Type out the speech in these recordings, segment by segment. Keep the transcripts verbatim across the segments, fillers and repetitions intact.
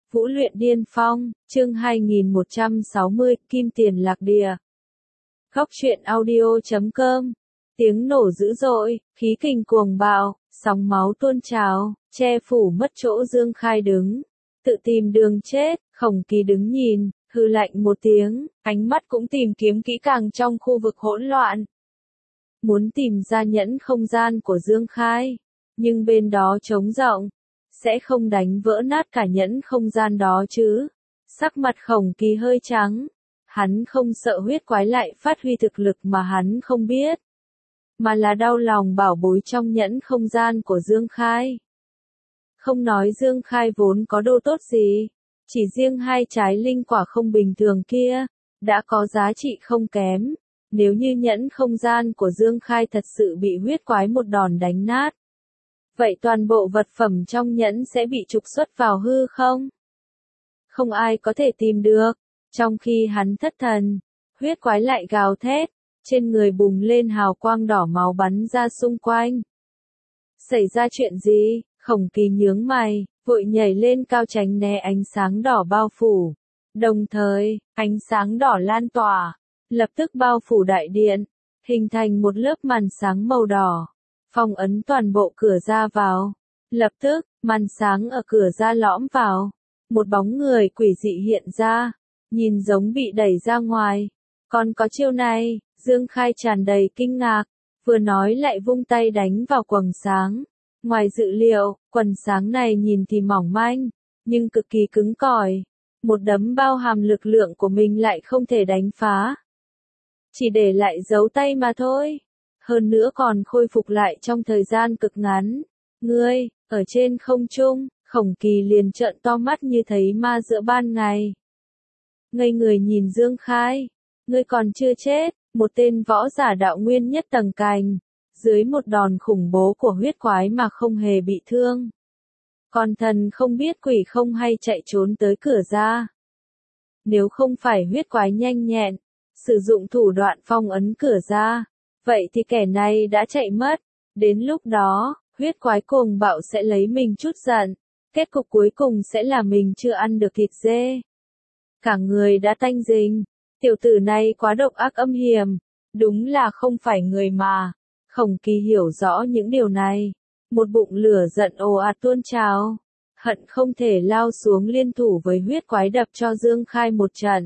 Vũ luyện điên phong, chương hai nghìn một trăm sáu mươi, Kim Tiền Lạc Địa. Góc truyện audio chấm com. Tiếng nổ dữ dội, khí kình cuồng bạo, sóng máu tuôn trào, che phủ mất chỗ Dương Khai đứng. Tự tìm đường chết, Khổng Kỳ đứng nhìn, hừ lạnh một tiếng, ánh mắt cũng tìm kiếm kỹ càng trong khu vực hỗn loạn. Muốn tìm ra nhẫn không gian của Dương Khai, nhưng bên đó trống rộng, sẽ không đánh vỡ nát cả nhẫn không gian đó chứ. Sắc mặt Khổng Kỳ hơi trắng, hắn không sợ huyết quái lại phát huy thực lực mà hắn không biết, mà là đau lòng bảo bối trong nhẫn không gian của Dương Khai. Không nói Dương Khai vốn có đồ tốt gì, chỉ riêng hai trái linh quả không bình thường kia, đã có giá trị không kém. Nếu như nhẫn không gian của Dương Khai thật sự bị huyết quái một đòn đánh nát, vậy toàn bộ vật phẩm trong nhẫn sẽ bị trục xuất vào hư không? Không ai có thể tìm được. Trong khi hắn thất thần, huyết quái lại gào thét, trên người bùng lên hào quang đỏ máu bắn ra xung quanh. Xảy ra chuyện gì? Khổng Kỳ nhướng mày, vội nhảy lên cao tránh né ánh sáng đỏ bao phủ. Đồng thời, ánh sáng đỏ lan tỏa, lập tức bao phủ đại điện, hình thành một lớp màn sáng màu đỏ, phong ấn toàn bộ cửa ra vào. Lập tức, màn sáng ở cửa ra lõm vào, một bóng người quỷ dị hiện ra, nhìn giống bị đẩy ra ngoài. Còn có chiêu này, Dương Khai tràn đầy kinh ngạc, vừa nói lại vung tay đánh vào quầng sáng. Ngoài dự liệu, quần sáng này nhìn thì mỏng manh, nhưng cực kỳ cứng cỏi. Một đấm bao hàm lực lượng của mình lại không thể đánh phá. Chỉ để lại dấu tay mà thôi. Hơn nữa còn khôi phục lại trong thời gian cực ngắn. Ngươi, ở trên không trung, Khổng Kỳ liền trợn to mắt như thấy ma giữa ban ngày. Ngây người nhìn Dương Khai. Ngươi còn chưa chết, một tên võ giả đạo nguyên nhất tầng cành. Dưới một đòn khủng bố của huyết quái mà không hề bị thương. Còn thần không biết quỷ không hay chạy trốn tới cửa ra. Nếu không phải huyết quái nhanh nhẹn, sử dụng thủ đoạn phong ấn cửa ra, vậy thì kẻ này đã chạy mất. Đến lúc đó, huyết quái cuồng bạo sẽ lấy mình chút giận. Kết cục cuối cùng sẽ là mình chưa ăn được thịt dê. Cả người đã tanh rình. Tiểu tử này quá độc ác âm hiểm. Đúng là không phải người mà. Khổng Kỳ hiểu rõ những điều này. Một bụng lửa giận ồ ạt tuôn trào. Hận không thể lao xuống liên thủ với huyết quái đập cho Dương Khai một trận.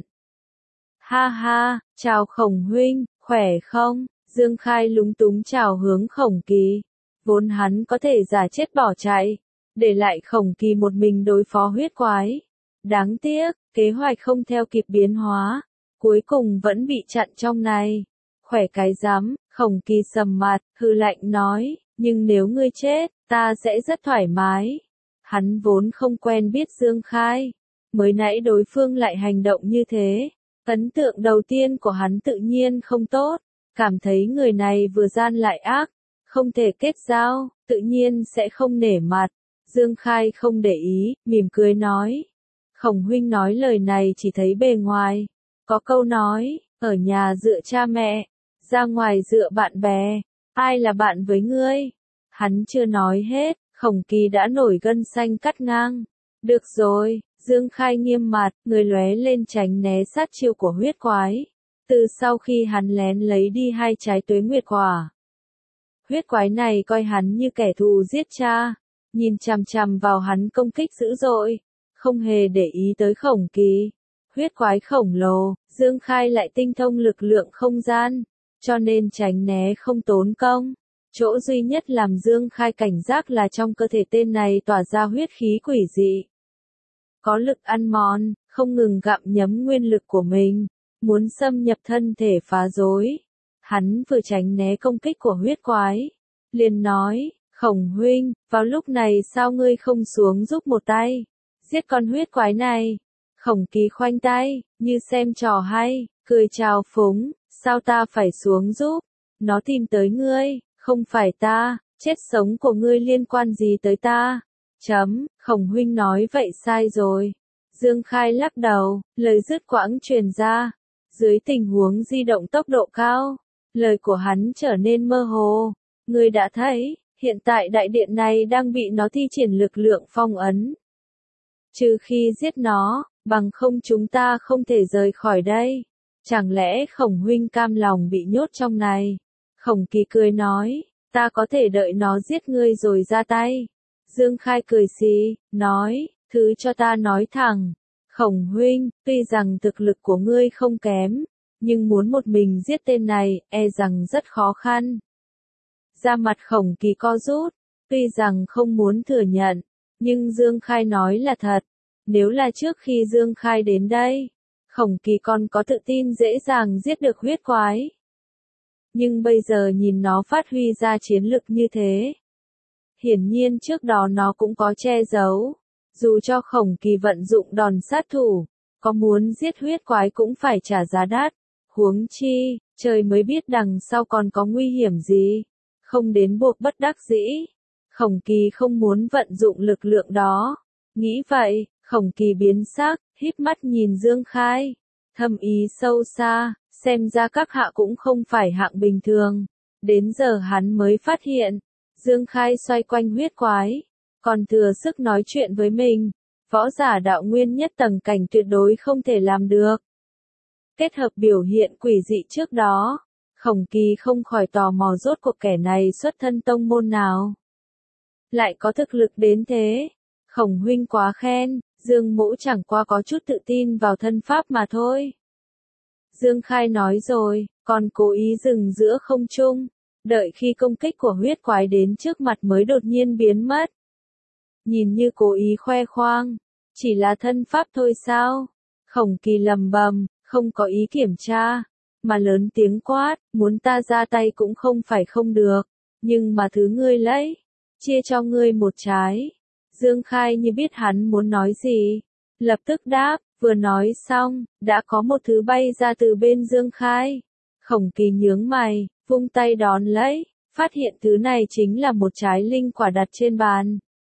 Ha ha, chào Khổng huynh, khỏe không? Dương Khai lúng túng chào hướng Khổng Kỳ. Vốn hắn có thể giả chết bỏ chạy, để lại Khổng Kỳ một mình đối phó huyết quái. Đáng tiếc, kế hoạch không theo kịp biến hóa, cuối cùng vẫn bị chặn trong này. Khỏe cái rắm, Khổng Kỳ sầm mặt, hừ lạnh nói, nhưng nếu ngươi chết, ta sẽ rất thoải mái. Hắn vốn không quen biết Dương Khai, mới nãy đối phương lại hành động như thế. Ấn tượng đầu tiên của hắn tự nhiên không tốt, cảm thấy người này vừa gian lại ác, không thể kết giao, tự nhiên sẽ không nể mặt. Dương Khai không để ý, mỉm cười nói. Khổng huynh nói lời này chỉ thấy bề ngoài. Có câu nói, ở nhà dựa cha mẹ, ra ngoài dựa bạn bè, ai là bạn với ngươi? Hắn chưa nói hết, Khổng Kỳ đã nổi gân xanh cắt ngang. Được rồi, Dương Khai nghiêm mặt, người lóe lên tránh né sát chiêu của huyết quái. Từ sau khi hắn lén lấy đi hai trái tuế nguyệt quả, huyết quái này coi hắn như kẻ thù giết cha, nhìn chằm chằm vào hắn công kích dữ dội, không hề để ý tới Khổng Kỳ. Huyết quái khổng lồ, Dương Khai lại tinh thông lực lượng không gian, cho nên tránh né không tốn công. Chỗ duy nhất làm Dương Khai cảnh giác là trong cơ thể tên này tỏa ra huyết khí quỷ dị. Có lực ăn mòn, không ngừng gặm nhấm nguyên lực của mình, muốn xâm nhập thân thể phá rối. Hắn vừa tránh né công kích của huyết quái, liền nói, Khổng huynh, vào lúc này sao ngươi không xuống giúp một tay, giết con huyết quái này. Khổng Kỳ khoanh tay, như xem trò hay, cười chào phúng, sao ta phải xuống giúp, nó tìm tới ngươi, không phải ta, chết sống của ngươi liên quan gì tới ta. Chấm, Khổng huynh nói vậy sai rồi. Dương Khai lắc đầu, lời dứt quãng truyền ra. Dưới tình huống di động tốc độ cao, lời của hắn trở nên mơ hồ. Ngươi đã thấy, hiện tại đại điện này đang bị nó thi triển lực lượng phong ấn. Trừ khi giết nó, bằng không chúng ta không thể rời khỏi đây. Chẳng lẽ Khổng huynh cam lòng bị nhốt trong này? Khổng Kỳ cười nói, ta có thể đợi nó giết ngươi rồi ra tay. Dương Khai cười xì, nói, thứ cho ta nói thẳng. Khổng huynh, tuy rằng thực lực của ngươi không kém, nhưng muốn một mình giết tên này, e rằng rất khó khăn. Da mặt Khổng Kỳ co rút, tuy rằng không muốn thừa nhận, nhưng Dương Khai nói là thật. Nếu là trước khi Dương Khai đến đây, Khổng Kỳ còn có tự tin dễ dàng giết được huyết quái. Nhưng bây giờ nhìn nó phát huy ra chiến lực như thế. Hiển nhiên trước đó nó cũng có che giấu. Dù cho Khổng Kỳ vận dụng đòn sát thủ, có muốn giết huyết quái cũng phải trả giá đắt. Huống chi, trời mới biết đằng sau còn có nguy hiểm gì. Không đến buộc bất đắc dĩ. Khổng Kỳ không muốn vận dụng lực lượng đó. Nghĩ vậy, Khổng Kỳ biến sắc, híp mắt nhìn Dương Khai. Thâm ý sâu xa, xem ra các hạ cũng không phải hạng bình thường. Đến giờ hắn mới phát hiện, Dương Khai xoay quanh huyết quái, còn thừa sức nói chuyện với mình. Võ giả đạo nguyên nhất tầng cảnh tuyệt đối không thể làm được. Kết hợp biểu hiện quỷ dị trước đó, Khổng Kỳ không khỏi tò mò rốt cuộc kẻ này xuất thân tông môn nào. Lại có thực lực đến thế. Khổng huynh quá khen, Dương mỗ chẳng qua có chút tự tin vào thân pháp mà thôi. Dương Khai nói rồi, còn cố ý dừng giữa không trung, đợi khi công kích của huyết quái đến trước mặt mới đột nhiên biến mất. Nhìn như cố ý khoe khoang, chỉ là thân pháp thôi sao? Khổng Kỳ lầm bầm, không có ý kiểm tra, mà lớn tiếng quát, muốn ta ra tay cũng không phải không được, nhưng mà thứ ngươi lấy, chia cho ngươi một trái. Dương Khai như biết hắn muốn nói gì, lập tức đáp, vừa nói xong, đã có một thứ bay ra từ bên Dương Khai. Khổng Kỳ nhướng mày, vung tay đón lấy, phát hiện thứ này chính là một trái linh quả đặt trên bàn.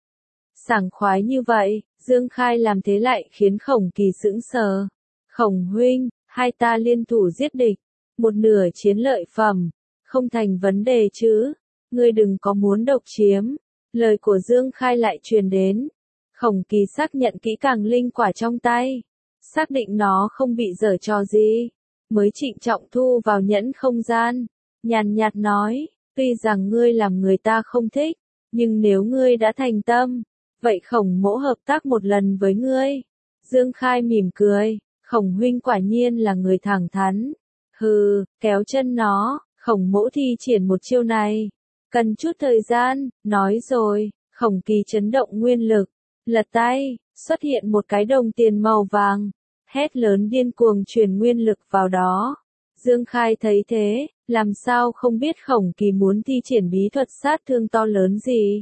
Sảng khoái như vậy, Dương Khai làm thế lại khiến Khổng Kỳ sững sờ. Khổng huynh, hai ta liên thủ giết địch, một nửa chiến lợi phẩm, không thành vấn đề chứ, ngươi đừng có muốn độc chiếm. Lời của Dương Khai lại truyền đến. Khổng Kỳ xác nhận kỹ càng linh quả trong tay, xác định nó không bị dở trò gì, mới trịnh trọng thu vào nhẫn không gian, nhàn nhạt nói, tuy rằng ngươi làm người ta không thích, nhưng nếu ngươi đã thành tâm, vậy Khổng mỗ hợp tác một lần với ngươi. Dương Khai mỉm cười, Khổng huynh quả nhiên là người thẳng thắn. Hừ, kéo chân nó, Khổng mỗ thi triển một chiêu này. Cần chút thời gian, nói rồi, Khổng Kỳ chấn động nguyên lực, lật tay, xuất hiện một cái đồng tiền màu vàng, hét lớn điên cuồng truyền nguyên lực vào đó. Dương Khai thấy thế, làm sao không biết Khổng Kỳ muốn thi triển bí thuật sát thương to lớn gì.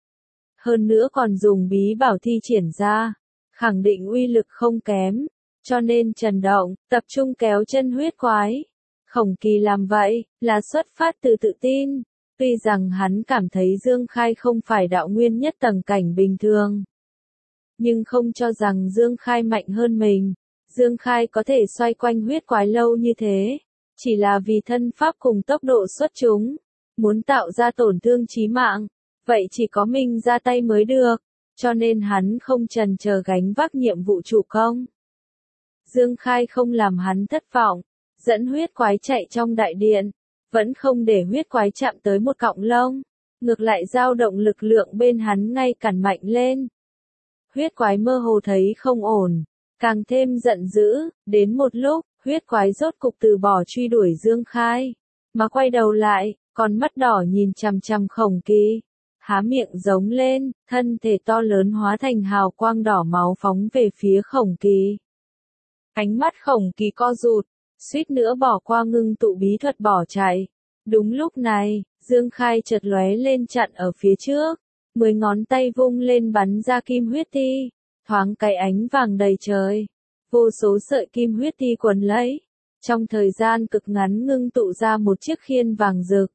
Hơn nữa còn dùng bí bảo thi triển ra, khẳng định uy lực không kém, cho nên Trần Động, tập trung kéo chân huyết quái. Khổng Kỳ làm vậy, là xuất phát từ tự tin. Tuy rằng hắn cảm thấy Dương Khai không phải đạo nguyên nhất tầng cảnh bình thường, nhưng không cho rằng Dương Khai mạnh hơn mình. Dương Khai có thể xoay quanh huyết quái lâu như thế, chỉ là vì thân pháp cùng tốc độ xuất chúng, muốn tạo ra tổn thương chí mạng, vậy chỉ có mình ra tay mới được, cho nên hắn không chần chờ gánh vác nhiệm vụ chủ công. Dương Khai không làm hắn thất vọng, dẫn huyết quái chạy trong đại điện. Vẫn không để huyết quái chạm tới một cọng lông, ngược lại dao động lực lượng bên hắn ngay càng mạnh lên. Huyết quái mơ hồ thấy không ổn, càng thêm giận dữ, đến một lúc, huyết quái rốt cục từ bỏ truy đuổi Dương Khai, mà quay đầu lại, còn mắt đỏ nhìn chằm chằm Khổng Kỳ, há miệng giống lên, thân thể to lớn hóa thành hào quang đỏ máu phóng về phía Khổng Kỳ. Ánh mắt Khổng Kỳ co rụt, suýt nữa bỏ qua ngưng tụ bí thuật bỏ chạy. Đúng lúc này, Dương Khai chợt lóe lên chặn ở phía trước, mười ngón tay vung lên bắn ra kim huyết ti, thoáng cái ánh vàng đầy trời, vô số sợi kim huyết ti quấn lấy, trong thời gian cực ngắn ngưng tụ ra một chiếc khiên vàng rực.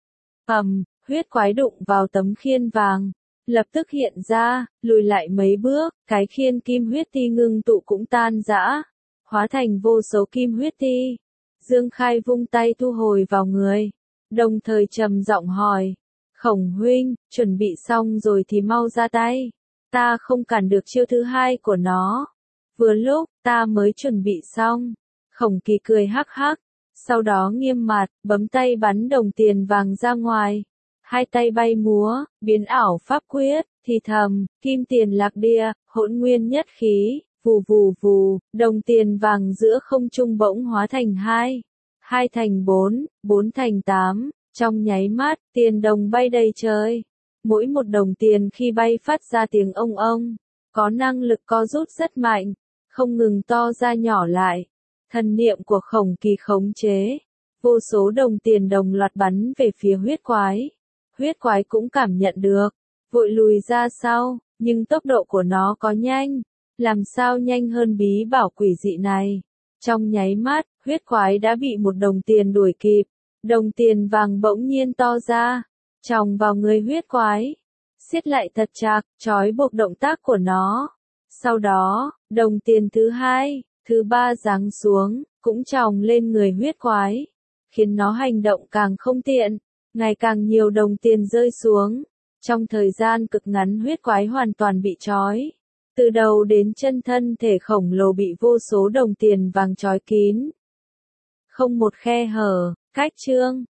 Ầm, huyết quái đụng vào tấm khiên vàng, lập tức hiện ra, lùi lại mấy bước, cái khiên kim huyết ti ngưng tụ cũng tan rã, hóa thành vô số kim huyết ti. Dương Khai vung tay thu hồi vào người, đồng thời trầm giọng hỏi, Khổng huynh, chuẩn bị xong rồi thì mau ra tay. ta không cản được chiêu thứ hai của nó. Vừa lúc, ta mới chuẩn bị xong. Khổng Kỳ cười hắc hắc, sau đó nghiêm mặt, bấm tay bắn đồng tiền vàng ra ngoài. Hai tay bay múa, biến ảo pháp quyết, thì thầm, kim tiền lạc địa, hỗn nguyên nhất khí, vù vù vù, đồng tiền vàng giữa không trung bỗng hóa thành hai, hai thành bốn, bốn thành tám, trong nháy mắt, tiền đồng bay đầy trời. Mỗi một đồng tiền khi bay phát ra tiếng ông ông, có năng lực co rút rất mạnh, không ngừng to ra nhỏ lại. Thần niệm của Khổng Kỳ khống chế, vô số đồng tiền đồng loạt bắn về phía huyết quái. Huyết quái cũng cảm nhận được, vội lùi ra sau, nhưng tốc độ của nó có nhanh, làm sao nhanh hơn bí bảo quỷ dị này. Trong nháy mắt, huyết quái đã bị một đồng tiền đuổi kịp, đồng tiền vàng bỗng nhiên to ra, chòng vào người huyết quái, siết lại thật chặt, trói buộc động tác của nó. Sau đó, đồng tiền thứ hai, thứ ba giáng xuống, cũng chòng lên người huyết quái, khiến nó hành động càng không tiện, ngày càng nhiều đồng tiền rơi xuống. Trong thời gian cực ngắn huyết quái hoàn toàn bị trói. Từ đầu đến chân thân thể khổng lồ bị vô số đồng tiền vàng trói kín. Không một khe hở, cách chương.